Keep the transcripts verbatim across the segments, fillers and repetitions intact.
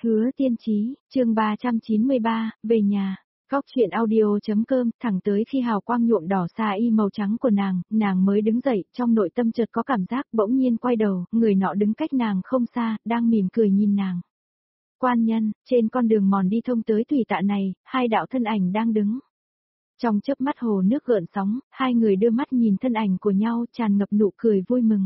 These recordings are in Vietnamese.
Hứa Tiên Chí, chương ba trăm chín mươi ba, về nhà. Góc chuyện audio.com, thẳng tới khi hào quang nhuộm đỏ xa y màu trắng của nàng, nàng mới đứng dậy, trong nội tâm chợt có cảm giác bỗng nhiên quay đầu, người nọ đứng cách nàng không xa, đang mỉm cười nhìn nàng. Quan nhân, trên con đường mòn đi thông tới thủy tạ này, hai đạo thân ảnh đang đứng. Trong chớp mắt hồ nước gợn sóng, hai người đưa mắt nhìn thân ảnh của nhau tràn ngập nụ cười vui mừng.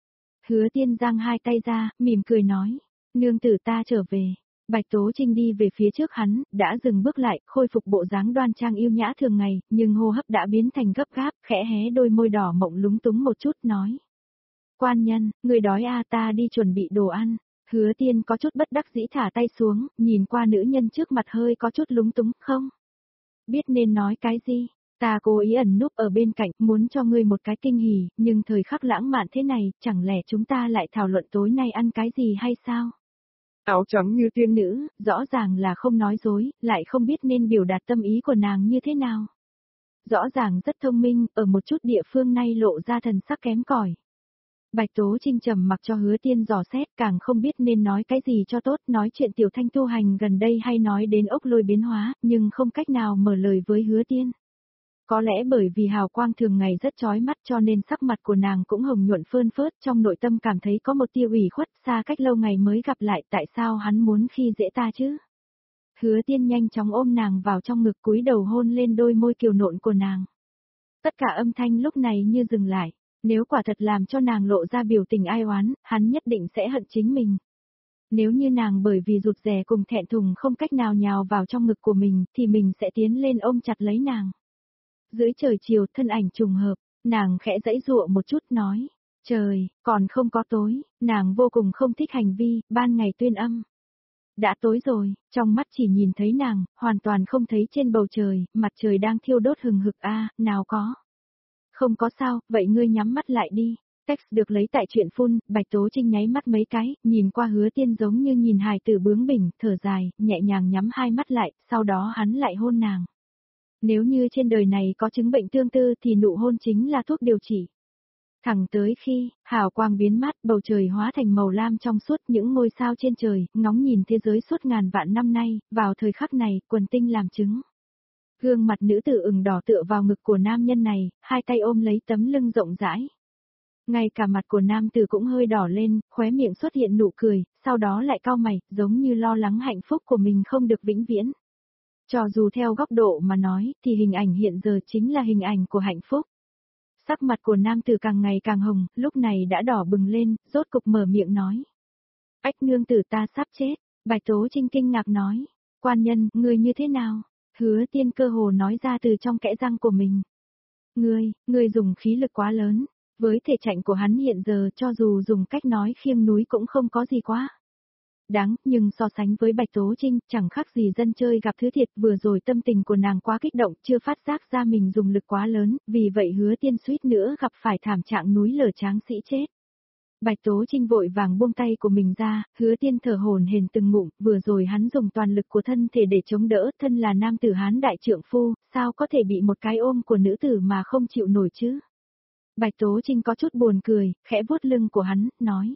Hứa Tiên giang hai tay ra, mỉm cười nói, nương tử ta trở về. Bạch Tố Trinh đi về phía trước hắn, đã dừng bước lại, khôi phục bộ dáng đoan trang yêu nhã thường ngày, nhưng hô hấp đã biến thành gấp gáp, khẽ hé đôi môi đỏ mộng lúng túng một chút nói. Quan nhân, người đói à, ta đi chuẩn bị đồ ăn. Hứa Tiên có chút bất đắc dĩ thả tay xuống, nhìn qua nữ nhân trước mặt hơi có chút lúng túng, không biết nên nói cái gì. Ta cố ý ẩn núp ở bên cạnh, muốn cho ngươi một cái kinh hỉ, nhưng thời khắc lãng mạn thế này, chẳng lẽ chúng ta lại thảo luận tối nay ăn cái gì hay sao? Áo trắng như tiên nữ, rõ ràng là không nói dối, lại không biết nên biểu đạt tâm ý của nàng như thế nào. Rõ ràng rất thông minh, ở một chút địa phương nay lộ ra thần sắc kém cỏi. Bạch Tố Trinh trầm mặc cho Hứa Tiên dò xét, càng không biết nên nói cái gì cho tốt, nói chuyện tiểu thanh tu hành gần đây hay nói đến ốc lôi biến hóa, nhưng không cách nào mở lời với Hứa Tiên. Có lẽ bởi vì hào quang thường ngày rất chói mắt cho nên sắc mặt của nàng cũng hồng nhuận phơn phớt, trong nội tâm cảm thấy có một tia ủy khuất, xa cách lâu ngày mới gặp lại, tại sao hắn muốn khi dễ ta chứ? Hứa Tiên nhanh chóng ôm nàng vào trong ngực, cúi đầu hôn lên đôi môi kiều nộn của nàng. Tất cả âm thanh lúc này như dừng lại, nếu quả thật làm cho nàng lộ ra biểu tình ai oán, hắn nhất định sẽ hận chính mình. Nếu như nàng bởi vì rụt rè cùng thẹn thùng không cách nào nhào vào trong ngực của mình, thì mình sẽ tiến lên ôm chặt lấy nàng. Dưới trời chiều thân ảnh trùng hợp, nàng khẽ giãy giụa một chút nói, trời, còn không có tối, nàng vô cùng không thích hành vi, ban ngày tuyên âm. Đã tối rồi, trong mắt chỉ nhìn thấy nàng, hoàn toàn không thấy trên bầu trời, mặt trời đang thiêu đốt hừng hực a, nào có. Không có sao, vậy ngươi nhắm mắt lại đi. Text được lấy tại truyện phun, Bạch Tố Trinh nháy mắt mấy cái, nhìn qua Hứa Tiên giống như nhìn hài tử bướng bỉnh, thở dài, nhẹ nhàng nhắm hai mắt lại, sau đó hắn lại hôn nàng. Nếu như trên đời này có chứng bệnh tương tư thì nụ hôn chính là thuốc điều trị. Thẳng tới khi, hào quang biến mất, bầu trời hóa thành màu lam trong suốt, những ngôi sao trên trời, ngóng nhìn thế giới suốt ngàn vạn năm nay, vào thời khắc này, quần tinh làm chứng. Gương mặt nữ tử ửng đỏ tựa vào ngực của nam nhân này, hai tay ôm lấy tấm lưng rộng rãi. Ngay cả mặt của nam tử cũng hơi đỏ lên, khóe miệng xuất hiện nụ cười, sau đó lại cau mày, giống như lo lắng hạnh phúc của mình không được vĩnh viễn. Cho dù theo góc độ mà nói, thì hình ảnh hiện giờ chính là hình ảnh của hạnh phúc. Sắc mặt của nam tử càng ngày càng hồng, lúc này đã đỏ bừng lên, rốt cục mở miệng nói. Ách nương tử ta sắp chết, Bạch Tố Trinh kinh ngạc nói. Quan nhân, ngươi như thế nào? Hứa Tiên cơ hồ nói ra từ trong kẽ răng của mình. Ngươi, ngươi dùng khí lực quá lớn, với thể trạng của hắn hiện giờ cho dù dùng cách nói khiêng núi cũng không có gì quá. Đáng, nhưng so sánh với Bạch Tố Trinh, chẳng khác gì dân chơi gặp thứ thiệt, vừa rồi tâm tình của nàng quá kích động, chưa phát giác ra mình dùng lực quá lớn, vì vậy Hứa Tiên suýt nữa gặp phải thảm trạng núi lở tráng sĩ chết. Bạch Tố Trinh vội vàng buông tay của mình ra, Hứa Tiên thở hổn hển từng ngụm, vừa rồi hắn dùng toàn lực của thân thể để chống đỡ, thân là nam tử Hán đại trượng phu, sao có thể bị một cái ôm của nữ tử mà không chịu nổi chứ? Bạch Tố Trinh có chút buồn cười, khẽ vuốt lưng của hắn, nói.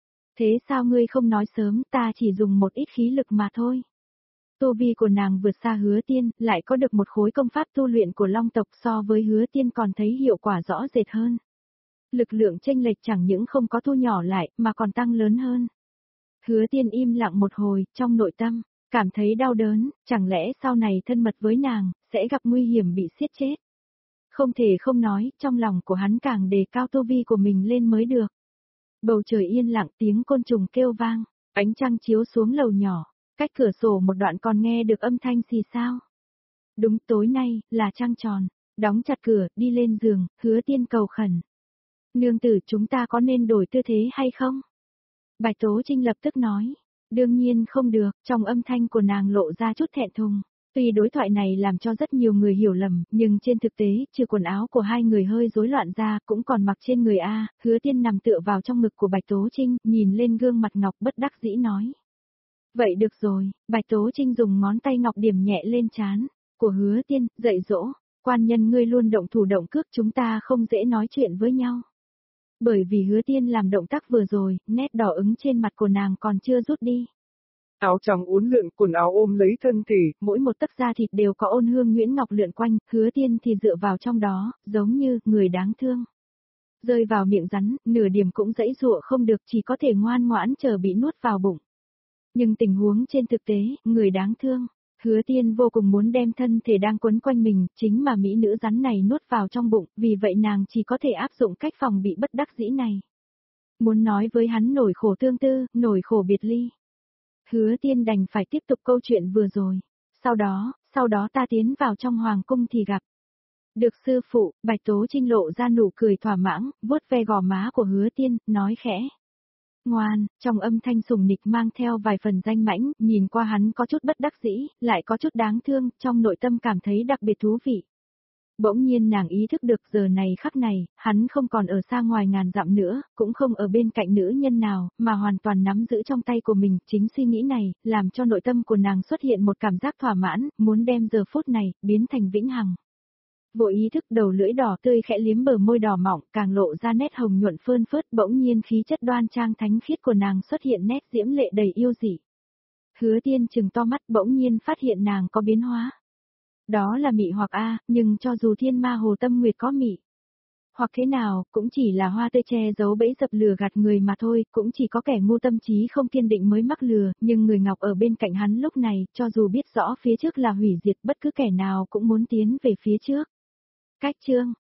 Thế sao ngươi không nói sớm, ta chỉ dùng một ít khí lực mà thôi. Tu vi của nàng vượt xa Hứa Tiên, lại có được một khối công pháp tu luyện của Long tộc so với Hứa Tiên còn thấy hiệu quả rõ rệt hơn. Lực lượng chênh lệch chẳng những không có thu nhỏ lại, mà còn tăng lớn hơn. Hứa Tiên im lặng một hồi, trong nội tâm, cảm thấy đau đớn, chẳng lẽ sau này thân mật với nàng, sẽ gặp nguy hiểm bị siết chết. Không thể không nói, trong lòng của hắn càng đề cao tu vi của mình lên mới được. Bầu trời yên lặng, tiếng côn trùng kêu vang, ánh trăng chiếu xuống lầu nhỏ, cách cửa sổ một đoạn còn nghe được âm thanh xì xao. Đúng, tối nay, là trăng tròn, đóng chặt cửa, đi lên giường, Hứa Tiên cầu khẩn. Nương tử, chúng ta có nên đổi tư thế hay không? Bạch Tố Trinh lập tức nói, đương nhiên không được, trong âm thanh của nàng lộ ra chút thẹn thùng. Tuy đối thoại này làm cho rất nhiều người hiểu lầm, nhưng trên thực tế, trừ quần áo của hai người hơi rối loạn ra, cũng còn mặc trên người A, Hứa Tiên nằm tựa vào trong ngực của Bạch Tố Trinh, nhìn lên gương mặt ngọc bất đắc dĩ nói. Vậy được rồi, Bạch Tố Trinh dùng ngón tay ngọc điểm nhẹ lên trán của Hứa Tiên, dạy dỗ, quan nhân ngươi luôn động thủ động cước, chúng ta không dễ nói chuyện với nhau. Bởi vì Hứa Tiên làm động tác vừa rồi, nét đỏ ứng trên mặt của nàng còn chưa rút đi. áo trắng uốn lượn, quần áo ôm lấy thân thể, mỗi một tấc da thịt đều có ôn hương nhuyễn ngọc lượn quanh, Hứa Tiên thì dựa vào trong đó, giống như người đáng thương. Rơi vào miệng rắn, nửa điểm cũng dãy dụa không được, chỉ có thể ngoan ngoãn chờ bị nuốt vào bụng. Nhưng tình huống trên thực tế, người đáng thương. Hứa Tiên vô cùng muốn đem thân thể đang quấn quanh mình, chính mà mỹ nữ rắn này nuốt vào trong bụng, vì vậy nàng chỉ có thể áp dụng cách phòng bị bất đắc dĩ này. Muốn nói với hắn nổi khổ tương tư, nổi khổ biệt ly. Hứa Tiên đành phải tiếp tục câu chuyện vừa rồi. Sau đó, sau đó ta tiến vào trong hoàng cung thì gặp. Được sư phụ, Bạch Tố Trinh lộ ra nụ cười thỏa mãn, vuốt ve gò má của Hứa Tiên, nói khẽ. Ngoan, trong âm thanh sùng nịch mang theo vài phần danh mãnh, nhìn qua hắn có chút bất đắc dĩ, lại có chút đáng thương, trong nội tâm cảm thấy đặc biệt thú vị. Bỗng nhiên nàng ý thức được giờ này khắc này, hắn không còn ở xa ngoài ngàn dặm nữa, cũng không ở bên cạnh nữ nhân nào, mà hoàn toàn nắm giữ trong tay của mình. Chính suy nghĩ này, làm cho nội tâm của nàng xuất hiện một cảm giác thỏa mãn, muốn đem giờ phút này, biến thành vĩnh hằng. Vội ý thức đầu lưỡi đỏ tươi khẽ liếm bờ môi đỏ mỏng, càng lộ ra nét hồng nhuận phơn phớt, bỗng nhiên khí chất đoan trang thánh khiết của nàng xuất hiện nét diễm lệ đầy yêu dị. Hứa Tiên trừng to mắt bỗng nhiên phát hiện nàng có biến hóa. Đó là mị hoặc a, nhưng cho dù thiên ma hồ tâm nguyệt có mị. Hoặc thế nào, cũng chỉ là hoa tươi che giấu bẫy dập lừa gạt người mà thôi, cũng chỉ có kẻ ngu tâm trí không kiên định mới mắc lừa, nhưng người ngọc ở bên cạnh hắn lúc này, cho dù biết rõ phía trước là hủy diệt, bất cứ kẻ nào cũng muốn tiến về phía trước. Cách chương